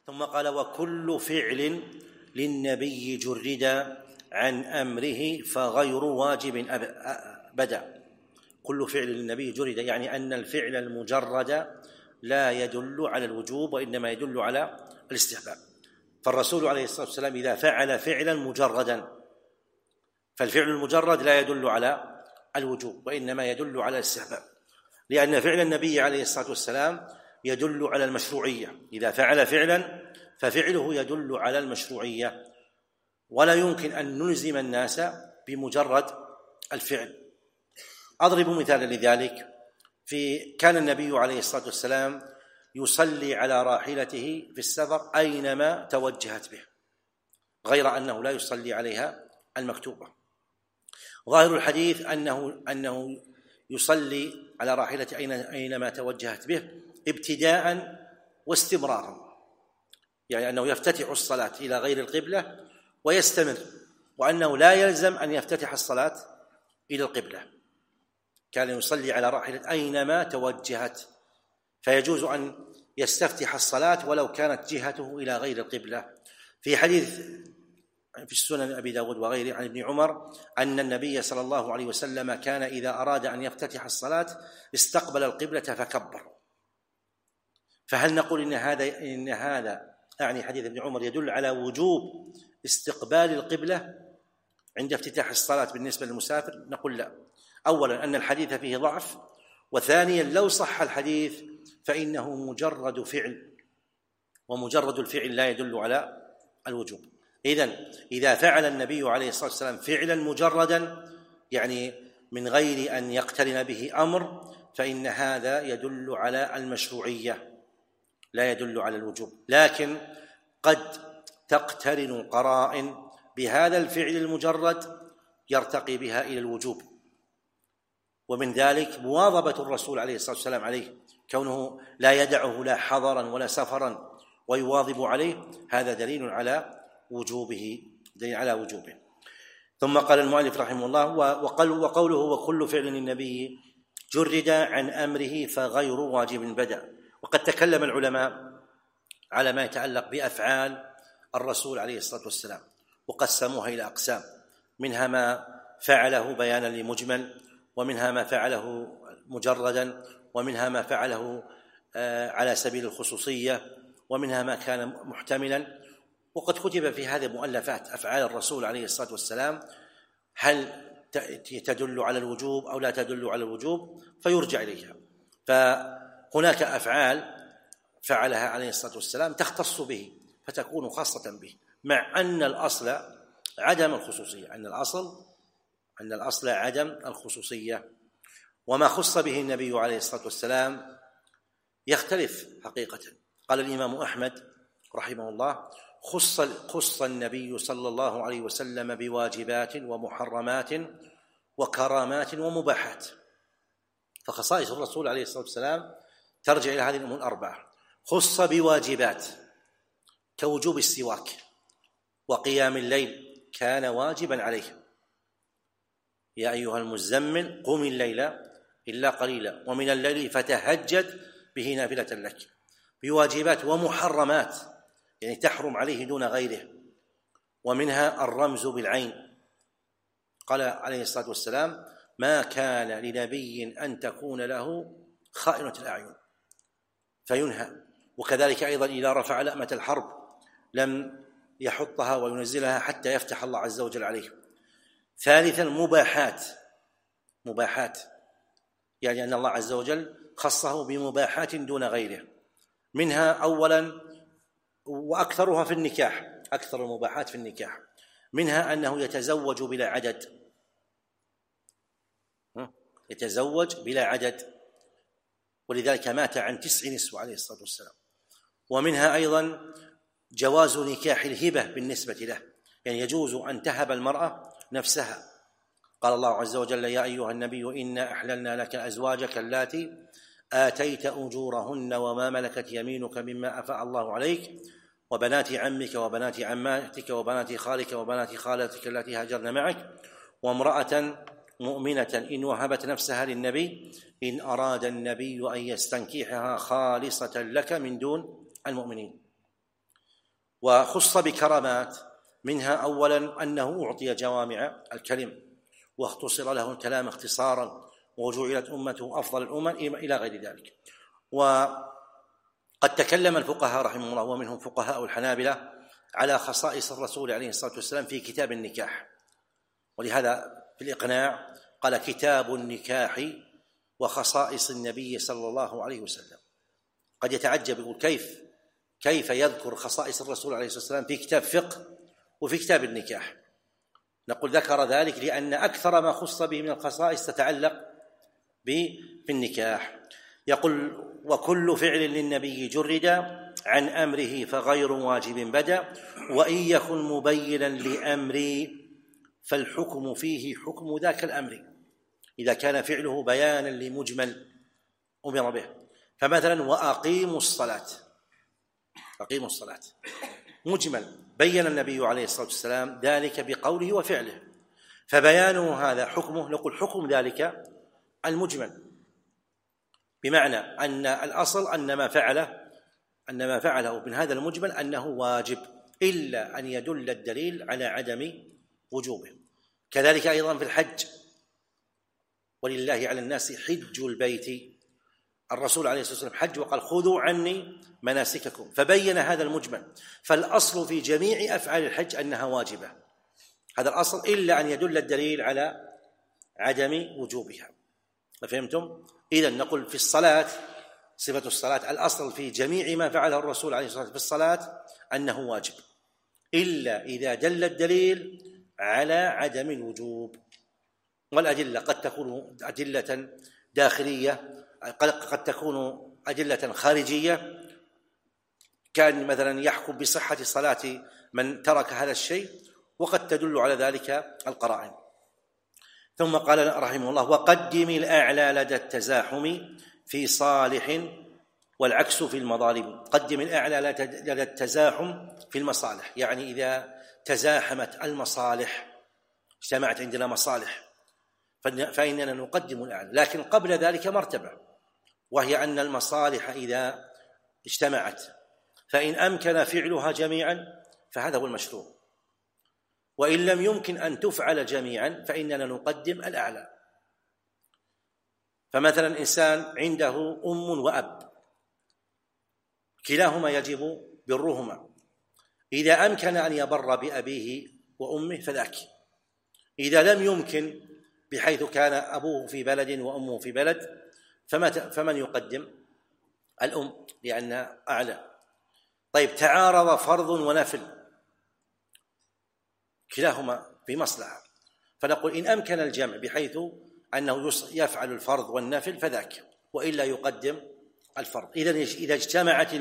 ثم قال: وكل فعل للنبي جرد عن أمره فغير واجب بدأ. كل فعل للنبي جرد يعني أن الفعل المجرد لا يدل على الوجوب وإنما يدل على الاستحباب. فالرسول عليه الصلاة والسلام إذا فعل فعلا مجردا فالفعل المجرد لا يدل على الوجوب وإنما يدل على الاستحباب، لأن فعل النبي عليه الصلاة والسلام يدل على المشروعية. إذا فعل فعلا ففعله يدل على المشروعية، ولا يمكن أن نلزم الناس بمجرد الفعل. أضرب مثالا لذلك. كان النبي عليه الصلاة والسلام يصلي على راحلته في السفر أينما توجهت به، غير أنه لا يصلي عليها المكتوبة. ظاهر الحديث أنه يصلي على راحلته أينما توجهت به ابتداء واستمرارا، يعني أنه يفتتح الصلاة إلى غير القبلة ويستمر، وأنه لا يلزم أن يفتتح الصلاة إلى القبلة. كان يصلي على راحلة أينما توجهت، فيجوز أن يستفتح الصلاة ولو كانت جهته إلى غير القبلة. في حديث في السنن أبي داود وغيره عن ابن عمر أن النبي صلى الله عليه وسلم كان إذا أراد أن يفتتح الصلاة استقبل القبلة فكبر. فهل نقول إن هذا أعني حديث ابن عمر يدل على وجوب استقبال القبلة عند افتتاح الصلاة بالنسبة للمسافر؟ نقول لا. أولا أن الحديث فيه ضعف، وثانيا لو صح الحديث فإنه مجرد فعل، ومجرد الفعل لا يدل على الوجوب. إذا فعل النبي عليه الصلاة والسلام فعلا مجردا يعني من غير أن يقترن به أمر فإن هذا يدل على المشروعية لا يدل على الوجوب. لكن قد تقترن قرائن بهذا الفعل المجرد يرتقي بها إلى الوجوب، ومن ذلك مواظبة الرسول عليه الصلاة والسلام عليه، كونه لا يدعه لا حضرا ولا سفرا ويواظب عليه، هذا دليل على وجوبه. ثم قال المؤلف رحمه الله: وقوله وكل فعل للنبي جرد عن أمره فغير واجب بدأ. وقد تكلم العلماء على ما يتعلق بأفعال الرسول عليه الصلاة والسلام وقسموها إلى أقسام، منها ما فعله بيانا لمجمل، ومنها ما فعله مجردا، ومنها ما فعله على سبيل الخصوصية، ومنها ما كان محتملا. وقد كتب في هذه المؤلفات أفعال الرسول عليه الصلاة والسلام هل تدل على الوجوب أو لا تدل على الوجوب، فيرجع إليها. فهناك أفعال فعلها عليه الصلاة والسلام تختص به فتكون خاصة به، مع أن الأصل عدم الخصوصية، أن الأصل عدم الخصوصية. وما خص به النبي عليه الصلاة والسلام يختلف حقيقة. قال الإمام أحمد رحمه الله: خص النبي صلى الله عليه وسلم بواجبات ومحرمات وكرامات ومباحات. فخصائص الرسول عليه الصلاة والسلام ترجع إلى هذه الأمور الأربعة. خص بواجبات كوجوب السواك وقيام الليل كان واجبا عليه: يا أيها المزمل قم الليل إلا قليلا ومن الليل فتهجد به نافلة لك. بواجبات ومحرمات يعني تحرم عليه دون غيره، ومنها الرمز بالعين. قال عليه الصلاة والسلام: ما كان لنبي أن تكون له خائنة الأعين، فينهى. وكذلك أيضا إذا رفع لأمة الحرب لم يحطها وينزلها حتى يفتح الله عز وجل عليه. ثالثا مباحات يعني أن الله عز وجل خصه بمباحات دون غيره، منها أولا وأكثرها في النكاح، أكثر المباحات في النكاح، منها أنه يتزوج بلا عدد، ولذلك مات عن 9 نسوة عليه الصلاة والسلام. ومنها أيضا جواز نكاح الهبة بالنسبة له، يعني يجوز أن تهب المرأة نفسها. قال الله عز وجل: يا أيها النبي إنا أحللنا لك أزواجك اللاتي آتيت أجورهن وما ملكت يمينك مما أفاء الله عليك وبنات عمك وبنات عماتك وبنات خالك وبنات خالتك اللاتي هاجرن معك وامرأة مؤمنة إن وهبت نفسها للنبي إن أراد النبي أن يستنكحها خالصة لك من دون المؤمنين. وخص بكرامات، منها أولا أنه أعطي جوامع الكلم واختصر له الكلام اختصارا، وجعلت أمته أفضل الأمم إلى غير ذلك. وقد تكلم الفقهاء رحمهم الله ومنهم فقهاء الحنابلة على خصائص الرسول عليه الصلاة والسلام في كتاب النكاح، ولهذا في الإقناع قال: كتاب النكاح وخصائص النبي صلى الله عليه وسلم. قد يتعجب يقول كيف يذكر خصائص الرسول عليه الصلاة والسلام في كتاب فقه وفي كتاب النكاح؟ نقول ذكر ذلك لأن أكثر ما خص به من الخصائص تتعلق بالنكاح. يقول: وكل فعل للنبي جرد عن أمره فغير واجب بدا، وإن يكن مبينا لأمري فالحكم فيه حكم ذاك الأمر، إذا كان فعله بيانا لمجمل أمر به. فمثلا: وأقيموا الصلاة، أقيموا الصلاة مجمل، بين النبي عليه الصلاة والسلام ذلك بقوله وفعله، فبيانه هذا حكمه، نقول حكم ذلك المجمل، بمعنى أن الأصل أن ما فعله من هذا المجمل أنه واجب، إلا أن يدل الدليل على عدم وجوبه. كذلك أيضا في الحج: ولله على الناس حج البيت، الرسول عليه الصلاة والسلام حج وقال: خذوا عني مناسككم، فبين هذا المجمل. فالأصل في جميع أفعال الحج أنها واجبة، هذا الأصل، إلا أن يدل الدليل على عدم وجوبها. فهمتم؟ إذن نقول في الصلاة، صفة الصلاة الأصل في جميع ما فعله الرسول عليه الصلاة والسلام في الصلاة أنه واجب، إلا إذا دل الدليل على عدم الوجوب. والأدلة قد تكون أدلة داخلية، قد تكون أدلة خارجية، كان مثلا يحكم بصحة صلاة من ترك هذا الشيء، وقد تدل على ذلك القرائن. ثم قال رحمه الله: وقدم الأعلى لدى التزاحم في صالح والعكس في المظالم. قدم الأعلى لدى التزاحم في المصالح، يعني إذا تزاحمت المصالح، اجتمعت عندنا مصالح، فإننا نقدم الأعلى. لكن قبل ذلك مرتبة، وهي أن المصالح إذا اجتمعت فإن أمكن فعلها جميعا فهذا هو المشروع، وإن لم يمكن أن تفعل جميعا فإننا نقدم الأعلى. فمثلا إنسان عنده أم وأب، كلاهما يجب برهما، إذا أمكن أن يبر بأبيه وأمه فذاك، إذا لم يمكن بحيث كان أبوه في بلد وأمه في بلد فمن يقدم؟ الأم، لأنها أعلى. طيب، تعارض فرض ونفل، كلاهما في مصلحة، فنقول إن أمكن الجمع بحيث أنه يفعل الفرض والنفل فذاك، وإلا يقدم الفرض. إذا اجتمعت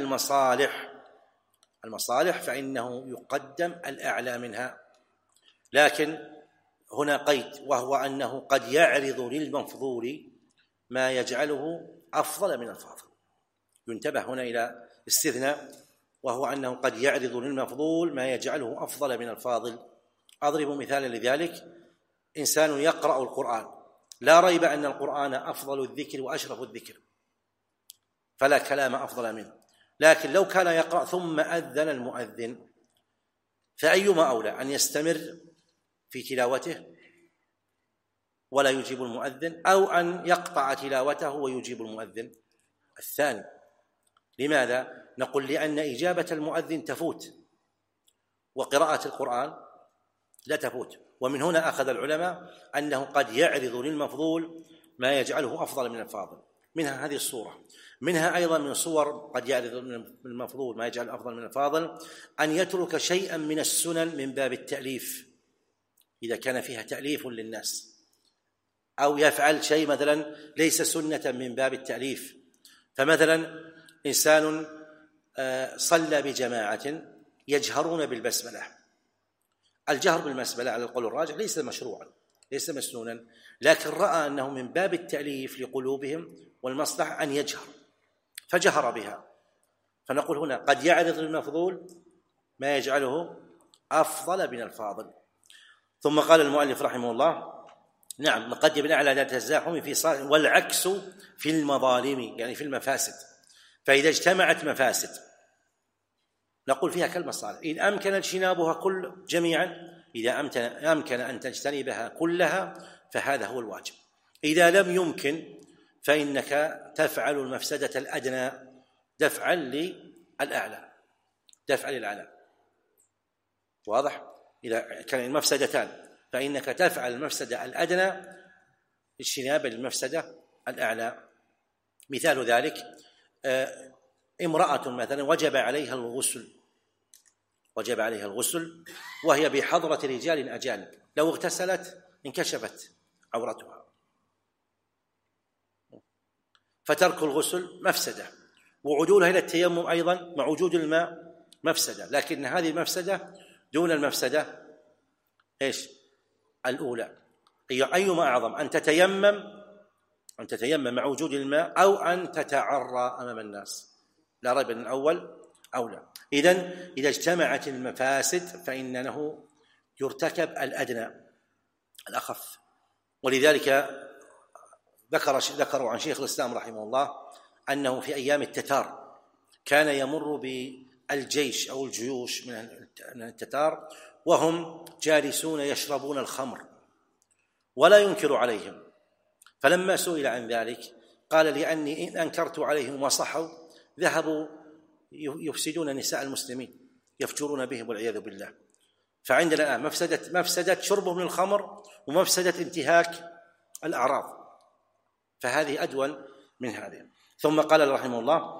المصالح فإنه يقدم الأعلى منها. لكن هنا قيد، وهو أنه قد يعرض للمفضول ما يجعله أفضل من الفاضل. ينتبه هنا إلى استثناء، وهو أنه قد يعرض للمفضول ما يجعله أفضل من الفاضل. أضرب مثالا لذلك: إنسان يقرأ القرآن، لا ريب أن القرآن أفضل الذكر وأشرف الذكر، فلا كلام أفضل منه، لكن لو كان يقرأ ثم أذن المؤذن فأيما أولى، أن يستمر في تلاوته ولا يجيب المؤذن، أو أن يقطع تلاوته ويجيب المؤذن؟ الثاني. لماذا؟ نقول لأن إجابة المؤذن تفوت وقراءة القرآن لا تفوت. ومن هنا أخذ العلماء أنه قد يعرض للمفضول ما يجعله أفضل من الفاضل. منها هذه الصورة. منها أيضا من صور قد يعرض للمفضول ما يجعل أفضل من الفاضل أن يترك شيئا من السنن من باب التأليف، إذا كان فيها تأليف للناس، أو يفعل شيء مثلا ليس سنة من باب التأليف. فمثلا إنسان صلى بجماعة يجهرون بالبسملة، الجهر بالبسملة على القول الراجح ليس مشروعا، ليس مسنونا، لكن رأى أنه من باب التأليف لقلوبهم والمصلحة أن يجهر فجهر بها. فنقول هنا قد يعرض للمفضول ما يجعله أفضل من الفاضل. ثم قال المؤلف رحمه الله: نعم، نقدم الأعلى ذات التزاحم في صالح والعكس في المظالم، يعني في المفاسد. فإذا اجتمعت مفاسد نقول فيها كالمصالح. إن أمكن اجتنابها جميعا، إذا أمكن أن تجتنبها كلها فهذا هو الواجب. إذا لم يمكن فإنك تفعل المفسدة الأدنى دفعا للأعلى. واضح؟ إذا كان المفسدتان فإنك تفعل المفسدة الأدنى اجتنابا للمفسدة الأعلى. مثال ذلك امرأة مثلا وجب عليها الغسل وهي بحضرة رجال أجانب، لو اغتسلت انكشفت عورتها، فترك الغسل مفسدة، وعدولها إلى التيمم أيضا مع وجود الماء مفسدة، لكن هذه المفسدة دون المفسدة الأولى. أيما أعظم، أن تتيمم مع وجود الماء أو أن تتعرى أمام الناس؟ لا ريب أن الأول أولى. إذا اجتمعت المفاسد فإنه يرتكب الأدنى الأخف. ولذلك ذكروا عن شيخ الإسلام رحمه الله أنه في أيام التتار كان يمر بالجيش أو الجيوش من التتار وهم جالسون يشربون الخمر ولا ينكر عليهم، فلما سئل عن ذلك قال: لأني إن أنكرت عليهم وصحوا ذهبوا يفسدون نساء المسلمين، يفجرون بهم والعياذ بالله. فعندنا مفسدة شربهم من الخمر ومفسدة انتهاك الأعراض، فهذه أدون من هذه. ثم قال رحمه الله: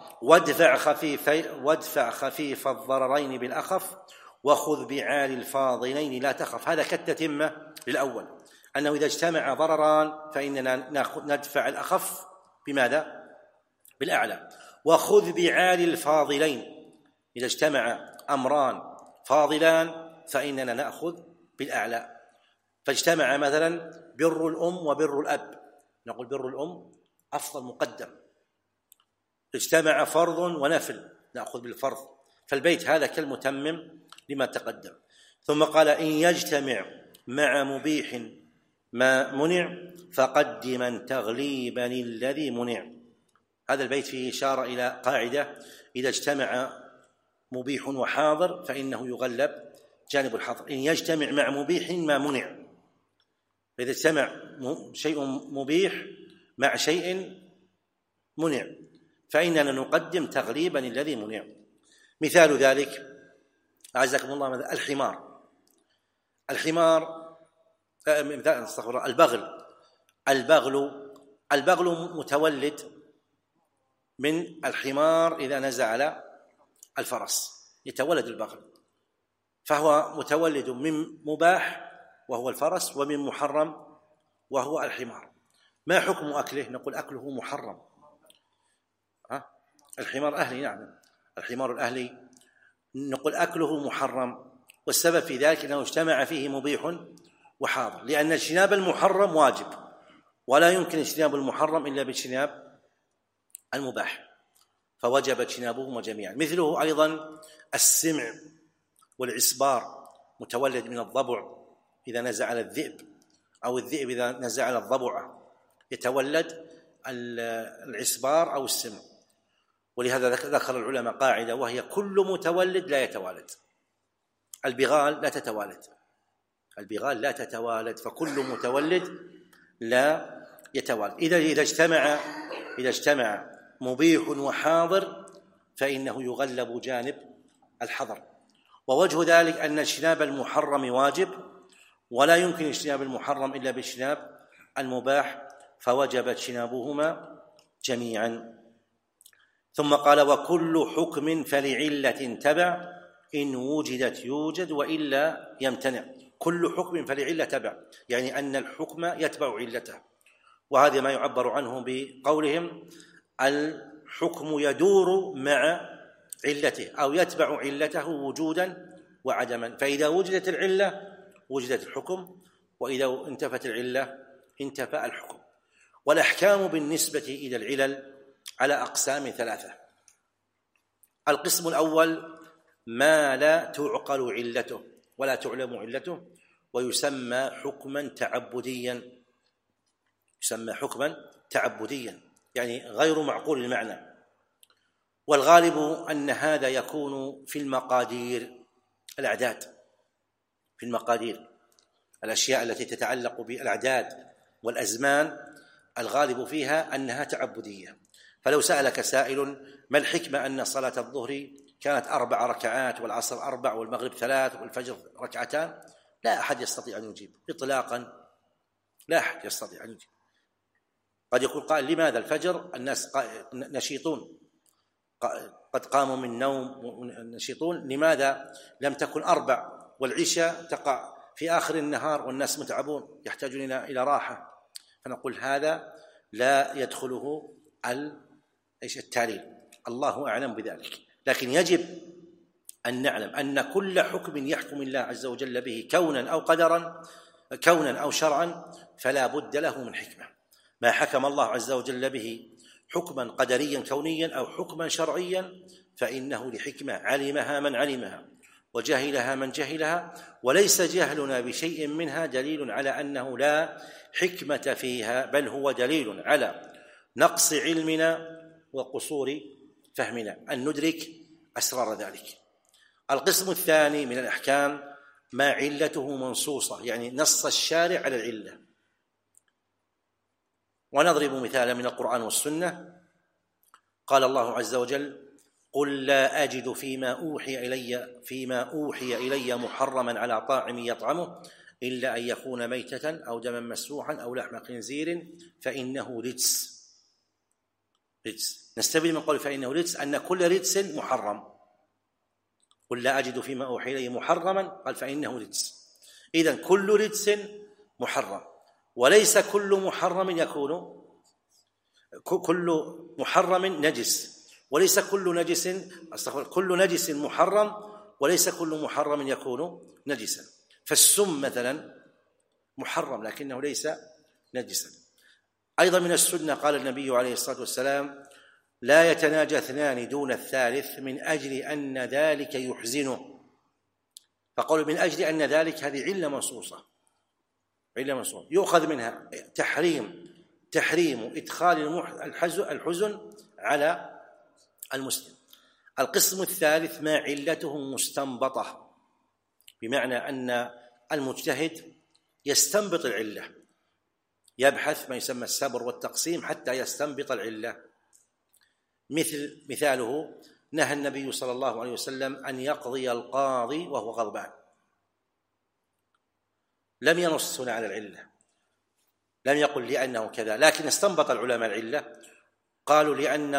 وادفع خفيف الضررين بالأخف وخذ بعالي الفاضلين لا تخف. هذا كالتتمة للأول، أنه إذا اجتمع ضرران فإننا ندفع الأخف بماذا؟ بالأعلى. وخذ بعالي الفاضلين، إذا اجتمع أمران فاضلان فإننا نأخذ بالأعلى. فاجتمع مثلا بر الأم وبر الأب، نقول بر الأم أفضل مقدم. اجتمع فرض ونفل، نأخذ بالفرض. فالبيت هذا كالمتمم لما تقدم. ثم قال: إن يجتمع مع مبيح ما منع فقدما تغليبا الذي منع. هذا البيت فيه إشارة إلى قاعدة: إذا اجتمع مبيح وحاضر فإنه يغلب جانب الحظر. إن يجتمع مع مبيح ما منع، إذا اجتمع شيء مبيح مع شيء منع فإننا نقدم تغليبا الذي منع. مثال ذلك أعزكم الله البغل متولد من الحمار إذا نزع على الفرس، يتولد البغل، فهو متولد من مباح وهو الفرس ومن محرم وهو الحمار. ما حكم أكله؟ نقول أكله محرم. الحمار أهلي، نعم، الحمار الأهلي نقول أكله محرم، والسبب في ذلك أنه اجتمع فيه مبيح وحاضر، لأن اجتناب المحرم واجب، ولا يمكن اجتناب المحرم إلا باجتناب المباح، فوجب اجتنابهما جميعا. مثله أيضا السمع والعصبار، متولد من الضبع إذا نزع على الذئب، أو الذئب إذا نزع على الضبع، يتولد العصبار أو السمع. ولهذا ذكر العلماء قاعدة وهي: كل متولد لا يتوالد. البغال لا تتوالد، فكل متولد لا يتوالد. إذا اجتمع مبيح وحاضر فإنه يغلب جانب الحظر. ووجه ذلك أن اجتناب المحرم واجب، ولا يمكن اجتناب المحرم إلا باجتناب المباح، فوجب اجتنابهما جميعا. ثم قال: وكل حكم فلعلة تبع إن وجدت يوجد وإلا يمتنع. كل حكم فلعلة تبع، يعني أن الحكم يتبع علته، وهذا ما يعبر عنه بقولهم: الحكم يدور مع علته أو يتبع علته وجودا وعدما. فإذا وجدت العلة وجدت الحكم، وإذا انتفت العلة انتفى الحكم. والأحكام بالنسبة إلى العلل على أقسام ثلاثة. القسم الأول ما لا تعقل علته ولا تعلم علته، ويسمى حكما تعبديا، يعني غير معقول المعنى. والغالب أن هذا يكون في المقادير، الأعداد، في المقادير، الأشياء التي تتعلق بالأعداد والأزمان الغالب فيها أنها تعبدية. فلو سألك سائل ما الحكمة أن صلاة الظهر كانت 4 ركعات والعصر 4 والمغرب 3 والفجر 2، لا أحد يستطيع أن يجيب إطلاقا، لا أحد يستطيع أن يجيب. قد يقول قائل لماذا الفجر الناس نشيطون، قد قاموا من نوم نشيطون، لماذا لم تكن 4؟ والعشاء تقع في آخر النهار والناس متعبون يحتاجون إلى راحة. فنقول هذا لا يدخله التعليل، الله أعلم بذلك. لكن يجب أن نعلم أن كل حكم يحكم الله عز وجل به كونا أو قدرا، كونا أو شرعا، فلا بد له من حكمة. ما حكم الله عز وجل به حكما قدريا كونيا أو حكما شرعيا فإنه لحكمة علمها من علمها وجهلها من جهلها، وليس جهلنا بشيء منها دليل على أنه لا حكمة فيها، بل هو دليل على نقص علمنا وقصور فهمنا أن ندرك أسرار ذلك. القسم الثاني من الأحكام ما علته منصوصة، يعني نص الشارع على العلة. ونضرب مثالا من القرآن والسنة. قال الله عز وجل قل لا أجد فيما أوحي إلي محرما على طاعم يطعمه إلا أن يكون ميتة أو دما مسفوحا أو لحم خنزير فإنه رجس. نستفيد من قول فإنه رجس أن كل رجس محرم. قل لا أجد فيما أوحي إلي محرما، قال فإنه رجس. إذن كل رجس محرم، وليس كل محرم يكون كل محرم نجس، وليس كل نجس محرم، وليس كل محرم يكون نجسا. فالسم مثلا محرم لكنه ليس نجسا. أيضا من السنة قال النبي عليه الصلاة والسلام لا يتناجى 2 دون الثالث من أجل أن ذلك يحزنه. فقالوا من أجل أن ذلك هذه علة منصوصة يؤخذ منها تحريم إدخال الحزن على المسلم. القسم الثالث ما علته مستنبطة، بمعنى أن المجتهد يستنبط العلة، يبحث ما يسمى السبر والتقسيم حتى يستنبط العلة. مثاله نهى النبي صلى الله عليه وسلم أن يقضي القاضي وهو غضبان، لم ينص هنا على العلة، لم يقل لأنه كذا، لكن استنبط العلماء العلة. قالوا لأن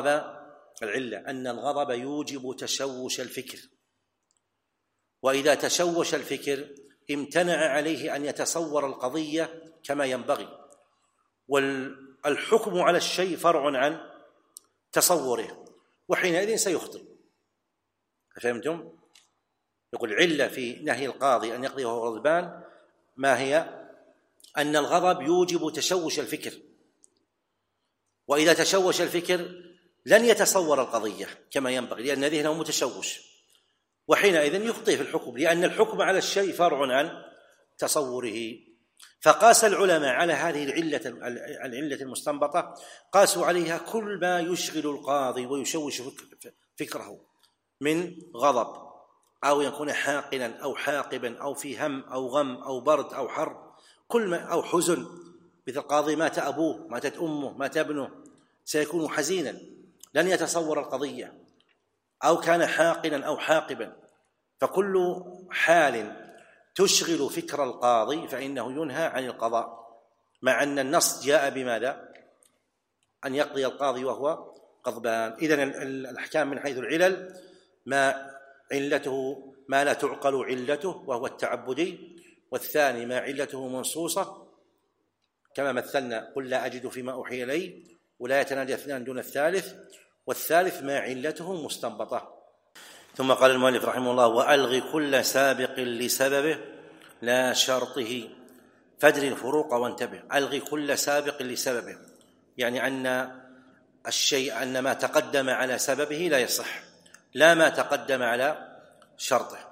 الغضب يوجب تشوش الفكر، وإذا تشوش الفكر امتنع عليه أن يتصور القضية كما ينبغي، والحكم على الشيء فرع عن تصوره، وحينئذ سيخطئ. فهمتم؟ يقول علة في نهي القاضي أن يقضي وهو غضبان ما هي؟ أن الغضب يوجب تشوش الفكر، وإذا تشوش الفكر لن يتصور القضية كما ينبغي لأن ذهنه متشوش، وحينئذ يخطئ في الحكم، لأن الحكم على الشيء فرع عن تصوره. فقاس العلماء على هذه العلة المستنبطة، قاسوا عليها كل ما يشغل القاضي ويشوش فكره من غضب، أو يكون حاقنا أو حاقبا أو في هم أو غم أو برد أو حر، كل ما أو حزن، مثل القاضي مات أبوه، ماتت أمه، مات ابنه، سيكون حزينا لن يتصور القضية، أو كان حاقنا أو حاقبا. فكل حال تشغل فكر القاضي فإنه ينهى عن القضاء، مع أن النص جاء بماذا؟ أن يقضي القاضي وهو غضبان. إذن الأحكام من حيث العلل ما علته ما لا تعقل علته وهو التعبدي، والثاني ما علته منصوصة كما مثلنا قل لا أجد فيما أوحي إلي ولا يتناجى 2 دون الثالث، والثالث ما علته مستنبطة. ثم قال المؤلف رحمه الله وألغ كل سابق لسببه لا شرطه فادر الفروق وانتبه. ألغ كل سابق لسببه، يعني أن الشيء أن ما تقدم على سببه لا يصح، لا ما تقدم على شرطه،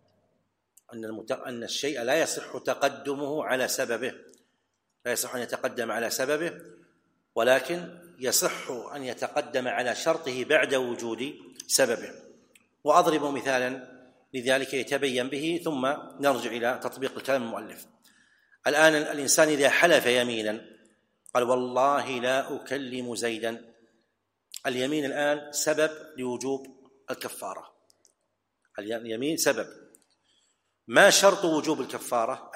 أن الشيء لا يصح تقدمه على سببه، لا يصح أن يتقدم على سببه، ولكن يصح أن يتقدم على شرطه بعد وجود سببه. وأضرب مثالا لذلك يتبين به ثم نرجع إلى تطبيق الكلام المؤلف. الآن الإنسان إذا حلف يمينا قال والله لا أكلم زيدا، اليمين الآن سبب لوجوب الكفارة، اليمين سبب. ما شرط وجوب الكفارة؟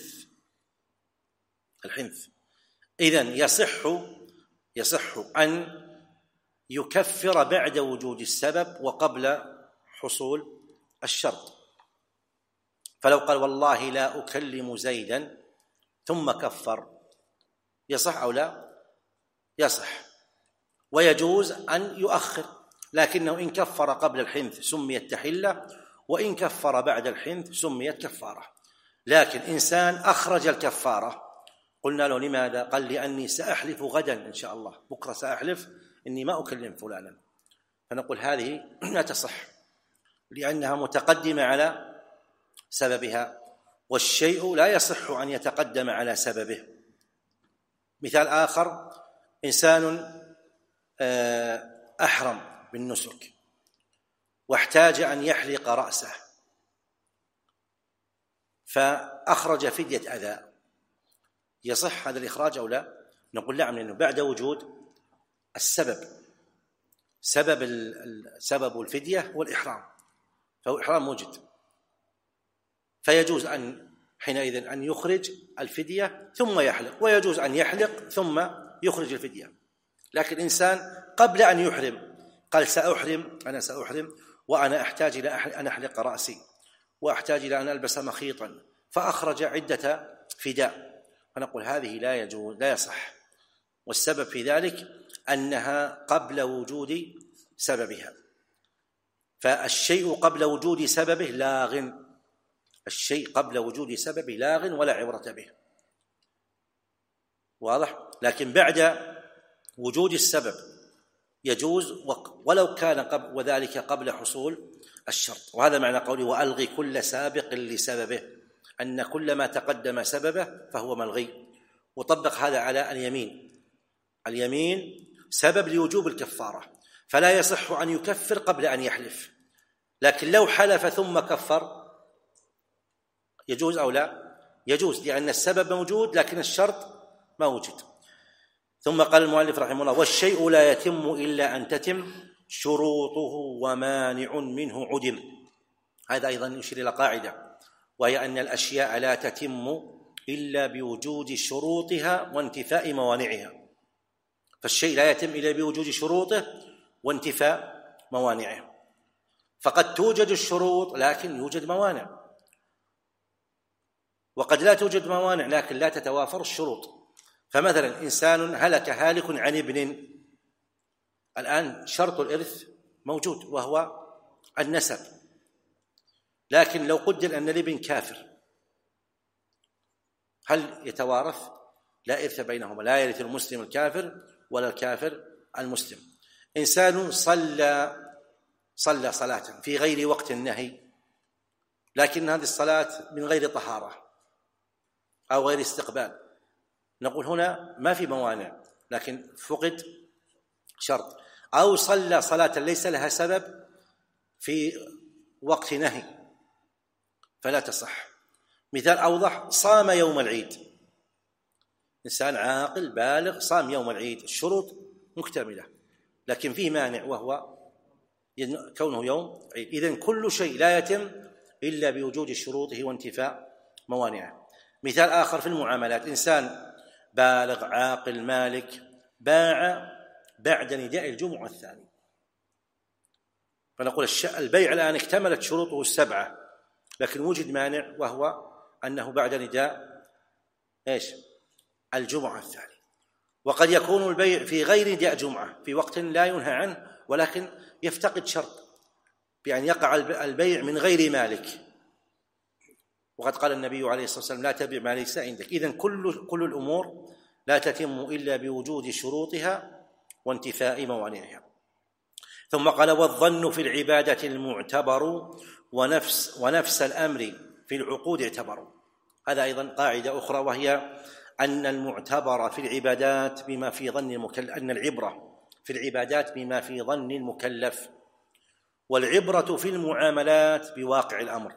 الحنث. إذن يصح أن يكفر بعد وجود السبب وقبل حصول الشرط. فلو قال والله لا أكلم زيدا ثم كفر، يصح أو لا؟ يصح. ويجوز أن يؤخر، لكنه إن كفر قبل الحنث سميت تحلة، وإن كفر بعد الحنث سميت كفارة. لكن إنسان أخرج الكفارة، قلنا له لماذا؟ قال لأني سأحلف غدا إن شاء الله، بكرة سأحلف إني ما أكلم فلانا، فنقول هذه لا تصح لأنها متقدمة على سببها، والشيء لا يصح أن يتقدم على سببه. مثال آخر، إنسان أحرم بالنسك واحتاج أن يحلق رأسه فأخرج فدية أذى، يصح هذا الإخراج أو لا؟ نقول نعم، لأنه بعد وجود السبب، سبب الفدية والإحرام، فهو إحرام موجد، فيجوز أن حينئذ أن يخرج الفدية ثم يحلق، ويجوز أن يحلق ثم يخرج الفدية. لكن إنسان قبل أن يحرم قال أنا سأحرم وأنا أحتاج إلى أن أحلق رأسي وأحتاج إلى أن ألبس مخيطا، فأخرج عدة فداء، فنقول هذه لا يجوز، لا يصح. والسبب في ذلك أنها قبل وجود سببها، فالشيء قبل وجود سببه لاغ، الشيء قبل وجود سببه لاغ ولا عبرة به، واضح؟ لكن بعد وجود السبب يجوز ولو كان وذلك قبل حصول الشرط. وهذا معنى قوله وألغي كل سابق لسببه، أن كل ما تقدم سببه فهو ملغي. وطبق هذا على اليمين سبب لوجوب الكفارة، فلا يصح أن يكفر قبل أن يحلف، لكن لو حلف ثم كفر يجوز أو لا؟ يجوز، لأن السبب موجود لكن الشرط ما وجد. ثم قال المؤلف رحمه الله والشيء لا يتم إلا أن تتم شروطه ومانع منه عدم. هذا أيضا يشير إلى قاعدة، وهي أن الأشياء لا تتم إلا بوجود شروطها وانتفاء موانعها، فالشيء لا يتم إلا بوجود شروطه وانتفاء موانعه. فقد توجد الشروط لكن يوجد موانع، وقد لا توجد موانع لكن لا تتوافر الشروط. فمثلا إنسان هلك هالك عن ابن، الآن شرط الإرث موجود وهو النسب، لكن لو قدر أن الابن كافر هل يتوارث؟ لا إرث بينهما، لا يرث المسلم الكافر ولا الكافر المسلم. إنسان صلى صلاة في غير وقت النهي، لكن هذه الصلاة من غير طهارة أو غير استقبال، نقول هنا ما في موانع لكن فقد شرط. أو صلى صلاة ليس لها سبب في وقت نهي فلا تصح. مثال أوضح، صام يوم العيد، إنسان عاقل بالغ صام يوم العيد، الشروط مكتملة لكن فيه مانع وهو كونه يوم عيد. إذن كل شيء لا يتم إلا بوجود شروطه وانتفاء موانعه. مثال آخر في المعاملات، إنسان بالغ عاقل مالك باع بعد نداء الجمعة الثاني، فنقول البيع الآن اكتملت شروطه السبعة لكن وجد مانع وهو أنه بعد نداء الجمعة الثاني. وقد يكون البيع في غير نداء جمعة في وقت لا ينهى عنه ولكن يفتقد شرط بأن يقع البيع من غير مالك، وقد قال النبي عليه الصلاة والسلام لا تبيع ما ليس عندك. إذن كل الأمور لا تتم إلا بوجود شروطها وانتفاء موانعها. ثم قال والظن في العبادة المعتبر ونفس الأمر في العقود اعتبر. هذا أيضا قاعدة أخرى، وهي أن المعتبر في العبادات بما في ظن المكلف، أن العبرة في العبادات بما في ظن المكلف، والعبرة في المعاملات بواقع الأمر.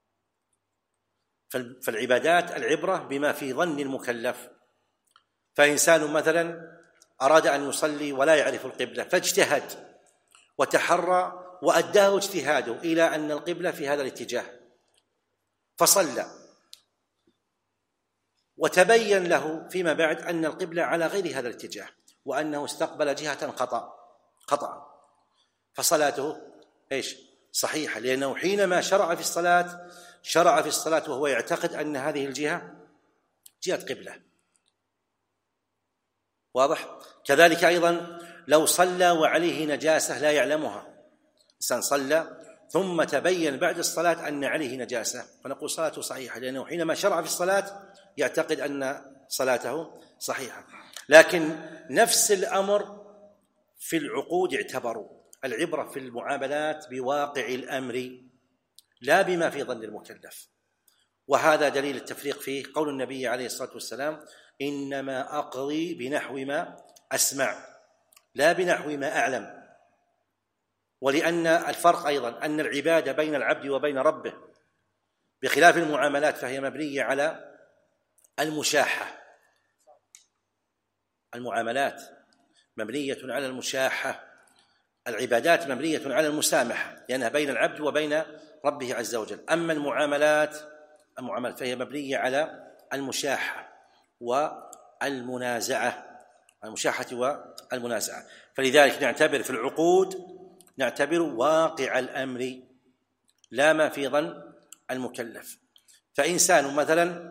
فالعبادات العبرة بما في ظن المكلف. فإنسان مثلا أراد أن يصلي ولا يعرف القبلة فاجتهد وتحرى وأداه اجتهاده إلى أن القبلة في هذا الاتجاه، فصلى وتبين له فيما بعد أن القبلة على غير هذا الاتجاه وأنه استقبل جهة خطأ، فصلاته صحيحة، لأنه حينما شرع في الصلاة وهو يعتقد أن هذه الجهة جهة قبلة. واضح؟ كذلك أيضا لو صلى وعليه نجاسة لا يعلمها، إنسان صلى ثم تبين بعد الصلاة أن عليه نجاسة، فنقول صلاته صحيحة، لأنه حينما شرع في الصلاة يعتقد أن صلاته صحيحة. لكن نفس الأمر في العقود اعتبروا العبرة في المعاملات بواقع الأمر لا بما في ظن المكلف. وهذا دليل التفريق فيه قول النبي عليه الصلاة والسلام: إنما أقضي بنحو ما أسمع لا بنحو ما أعلم. ولأن الفرق أيضا أن العبادة بين العبد وبين ربه بخلاف المعاملات فهي مبنية على المشاحة. المعاملات مبنية على المشاحة، العبادات مبنية على المسامحة لأنها بين العبد وبين ربه عز وجل. أما المعاملات فهي مبنية على المشاحة والمنازعة، المشاحة والمنازعة. فلذلك نعتبر في العقود واقع الأمر لا ما في ظن المكلف. فإنسان مثلا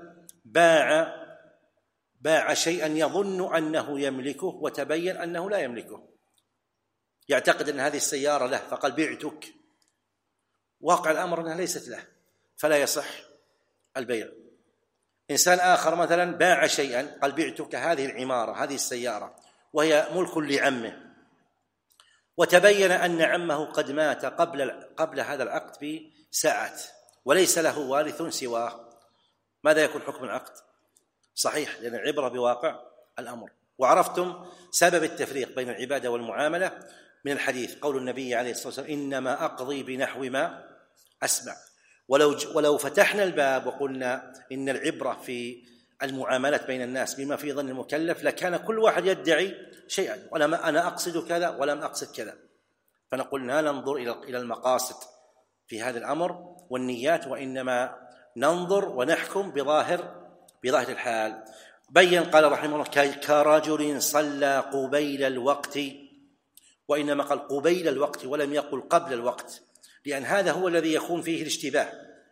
باع شيئا يظن أنه يملكه وتبين أنه لا يملكه، يعتقد أن هذه السيارة له فقال بعتك، واقع الأمر أنها ليست له، فلا يصح البيع. إنسان آخر مثلا باع شيئا قال بعتك هذه العمارة هذه السيارة وهي ملك لعمه، وتبين أن عمه قد مات قبل هذا العقد بساعات وليس له وارث سواه، ماذا يكون حكم العقد؟ صحيح، لأن العبرة بواقع الأمر. وعرفتم سبب التفريق بين العبادة والمعاملة من الحديث، قول النبي عليه الصلاة والسلام: إنما أقضي بنحو ما أسمع. ولو فتحنا الباب وقلنا إن العبرة في المعاملات بين الناس بما في ظن المكلف لكان كل واحد يدعي شيئا، أنا أقصد كذا ولم أقصد كذا. فنقول لا ننظر إلى المقاصد في هذا الأمر والنيات، وإنما ننظر ونحكم بظاهر الحال. بين قال رحمه الله: كرجل صلى قبيل الوقت، وإنما قال قبيل الوقت ولم يقل قبل الوقت، لأن هذا هو الذي يكون فيه الاشتباه.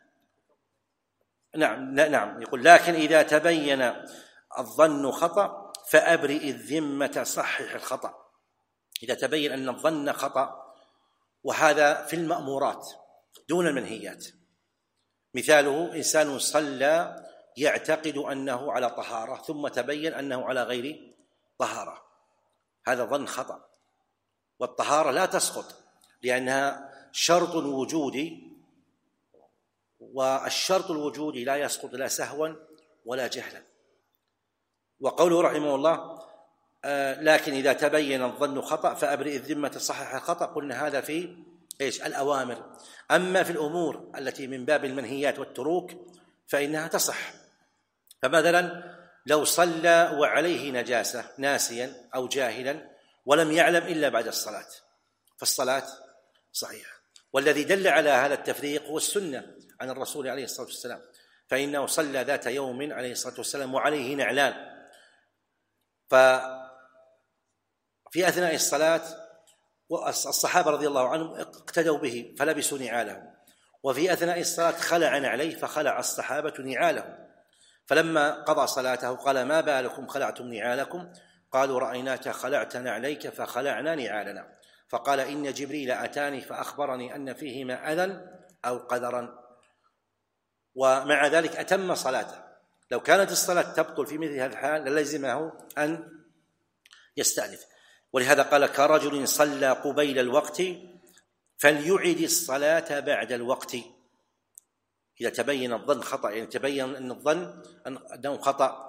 نعم يقول: لكن إذا تبين الظن خطأ فأبرئ الذمة صحح الخطأ. إذا تبين أن الظن خطأ، وهذا في المأمورات دون المنهيات. مثاله: إنسان صلى يعتقد أنه على طهارة ثم تبين أنه على غير طهارة، هذا ظن خطأ، والطهارة لا تسقط لأنها شرط وجودي، والشرط الوجودي لا يسقط لا سهوا ولا جهلا. وقوله رحمه الله: لكن إذا تبين الظن خطأ فأبرئ الذمة صحح الخطأ، قلنا هذا في الأوامر. أما في الأمور التي من باب المنهيات والتروك فإنها تصح. فمثلا لو صلى وعليه نجاسة ناسيا أو جاهلا ولم يعلم إلا بعد الصلاة فالصلاة صحيحة. والذي دل على هذا التفريق هو السنة عن الرسول عليه الصلاة والسلام، فإنه صلى ذات يوم عليه الصلاة والسلام وعليه نعلان، ففي أثناء الصلاة والصحابة رضي الله عنهم اقتدوا به فلبسوا نعالهم، وفي أثناء الصلاة خلع نعليه فخلع الصحابة نعالهم، فلما قضى صلاته قال: ما بالكم خلعتم نعالكم؟ قالوا: رأيناك خلعت نعليك فخلعنا نعالنا. فقال: إن جبريل أتاني فأخبرني أن فيهما أذى أو قدرا. ومع ذلك أتم صلاته. لو كانت الصلاة تبطل في مثل هذا الحال للزمه أن يستأنف. ولهذا قال: كرجل صلى قبيل الوقت فليعد الصلاة بعد الوقت. إذا تبين الظن خطأ، يعني تبين أن الظن أنه خطأ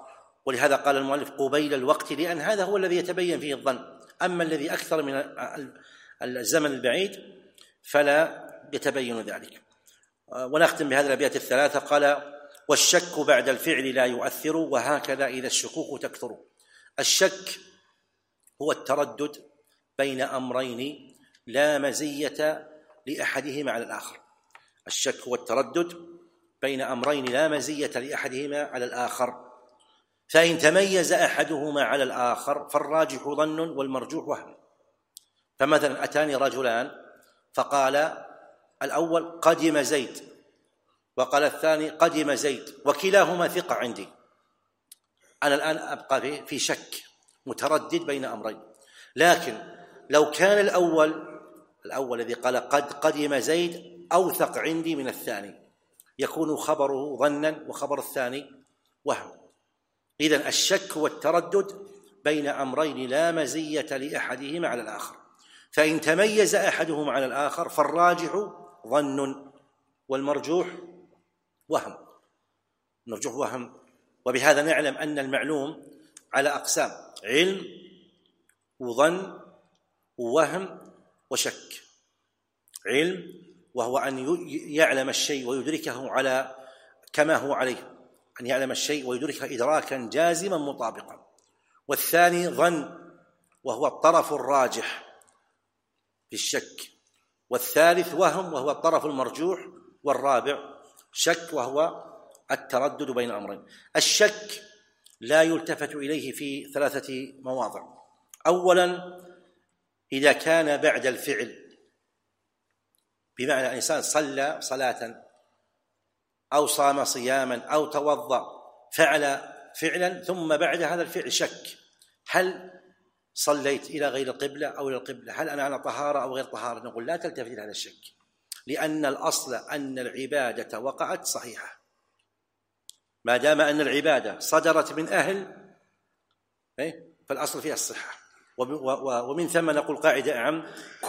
ولهذا قال المؤلف قبيل الوقت، لأن هذا هو الذي يتبين فيه الظن، أما الذي أكثر من الزمن البعيد فلا يتبين ذلك. ونختم بهذه الأبيات الثلاثة. قال: والشك بعد الفعل لا يؤثر، وهكذا إذا الشكوك تكثر. الشك هو التردد بين أمرين لا مزية لأحدهما على الآخر. الشك هو التردد بين أمرين لا مزية لأحدهما على الآخر، فإن تميز أحدهما على الآخر فالراجح ظن والمرجوح وهم. فمثلا أتاني رجلان فقال الأول قدم زيد، وقال الثاني قدم زيد، وكلاهما ثقة عندي. أنا الآن أبقى في شك متردد بين أمرين. لكن لو كان الأول الذي قال قد قدم زيد أوثق عندي من الثاني، يكون خبره ظنا وخبر الثاني وهم. إذن الشك هو التردد بين أمرين لا مزية لأحدهما على الآخر، فإن تميز أحدهما على الآخر فالراجح ظن والمرجوح وهم. وبهذا نعلم أن المعلوم على أقسام: علم وظن ووهم وشك. علم وهو أن يعلم الشيء ويدركه على كما هو عليه، أن يعلم الشيء ويدركه إدراكا جازما مطابقا. والثاني ظن وهو الطرف الراجح في الشك. والثالث وهم وهو الطرف المرجوح. والرابع شك وهو التردد بين أمرين. الشك لا يلتفت إليه في 3 مواضع. أولا إذا كان بعد الفعل، بمعنى الإنسان صلى صلاة أو صام صياما أو توضأ فعل فعلا ثم بعد هذا الفعل شك: هل صليت إلى غير القبلة أو إلى القبلة؟ هل أنا على طهارة أو غير طهارة؟ نقول لا تلتفت إلى هذا الشك، لأن الأصل أن العبادة وقعت صحيحة. ما دام أن العبادة صدرت من أهل فالأصل فيها الصحة. ومن ثم نقول قاعدة أعم: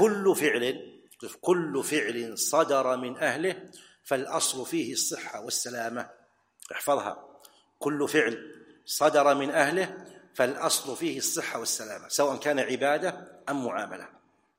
كل فعل صدر من أهله فالأصل فيه الصحة والسلامة. احفظها: كل فعل صدر من أهله فالأصل فيه الصحة والسلامة، سواء كان عبادة أم معاملة.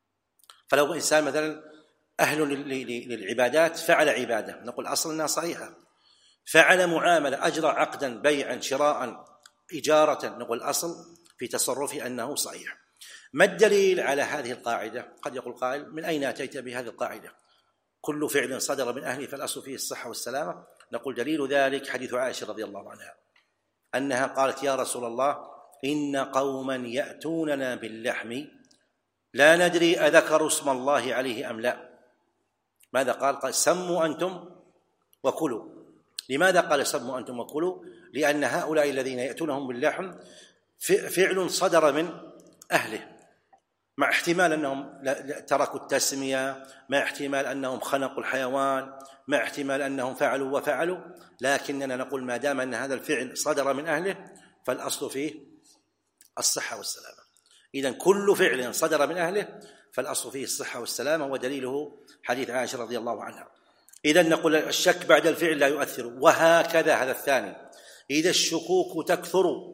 فلو إنسان مثلا أهل للعبادات فعل عبادة، نقول أصل أنها صحيحة. فعل معاملة، أجرى عقدا بيعا شراء إجارة، نقول أصل في تصرفه أنه صحيح. ما الدليل على هذه القاعدة؟ قد يقول قائل: من أين أتيت بهذه القاعدة؟ كل فعل صدر من أهله فالأصل فيه الصحة والسلامة. نقول دليل ذلك حديث عائشة رضي الله عنها أنها قالت: يا رسول الله، إن قوما يأتوننا باللحم لا ندري أذكروا اسم الله عليه أم لا. ماذا قال؟ قال: سموا أنتم وكلوا. لماذا قال سموا أنتم وكلوا؟ لأن هؤلاء الذين يأتونهم باللحم فعل صدر من أهله، مع احتمال أنهم تركوا التسمية، مع احتمال أنهم خنقوا الحيوان، مع احتمال أنهم فعلوا وفعلوا، لكننا نقول ما دام أن هذا الفعل صدر من أهله فالأصل فيه الصحة والسلامة. إذن كل فعل صدر من أهله فالأصل فيه الصحة والسلامة، ودليله حديث عائشة رضي الله عنها. إذن نقول الشك بعد الفعل لا يؤثر. وهكذا هذا الثاني إذا الشكوك تكثر،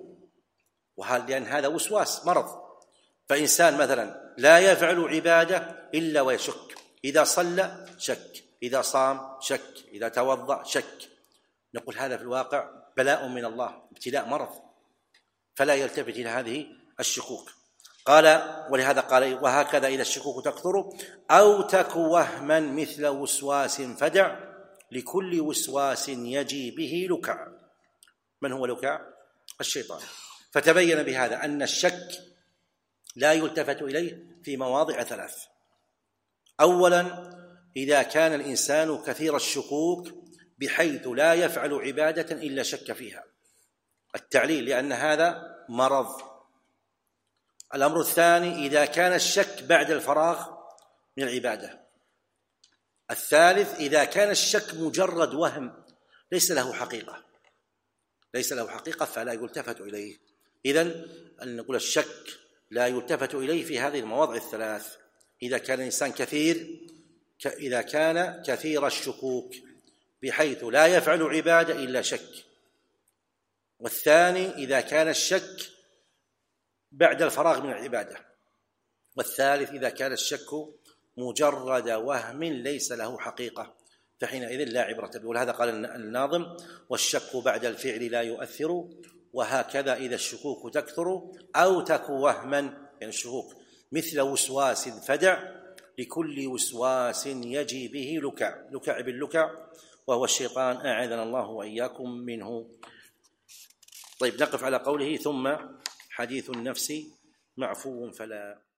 لأن هذا وسواس مرض. فإنسان مثلا لا يفعل عبادة إلا ويشك، إذا صلى شك، إذا صام شك، إذا توضأ شك. نقول هذا في الواقع بلاء من الله، ابتلاء مرض، فلا يلتفت إلى هذه الشكوك. قال: ولهذا قال: وهكذا إذا الشكوك تكثر أو تك وهما مثل وسواس فدع لكل وسواس يجي به لكع. من هو لكع؟ الشيطان. فتبين بهذا أن الشك لا يلتفت إليه في مواضع 3. أولا إذا كان الإنسان كثير الشكوك بحيث لا يفعل عبادة إلا شك فيها، التعليل، لأن هذا مرض. الأمر الثاني إذا كان الشك بعد الفراغ من العبادة. الثالث إذا كان الشك مجرد وهم ليس له حقيقة فلا يلتفت إليه. إذن نقول الشك لا يلتفت إليه في هذه المواضع 3: إذا كان الإنسان كثير الشكوك بحيث لا يفعل عبادة إلا شك، والثاني إذا كان الشك بعد الفراغ من العبادة، والثالث إذا كان الشك مجرد وهم ليس له حقيقة، فحينئذ لا عبرة به. ولهذا قال الناظم: والشك بعد الفعل لا يؤثر، وهكذا إذا الشكوك تكثر أو تك وهما، يعني الشكوك مثل وسواس فدع، لكل وسواس يجي به لكع باللكع، وهو الشيطان أعاذنا الله وإياكم منه. طيب، نقف على قوله: ثم حديث النفس معفو فلا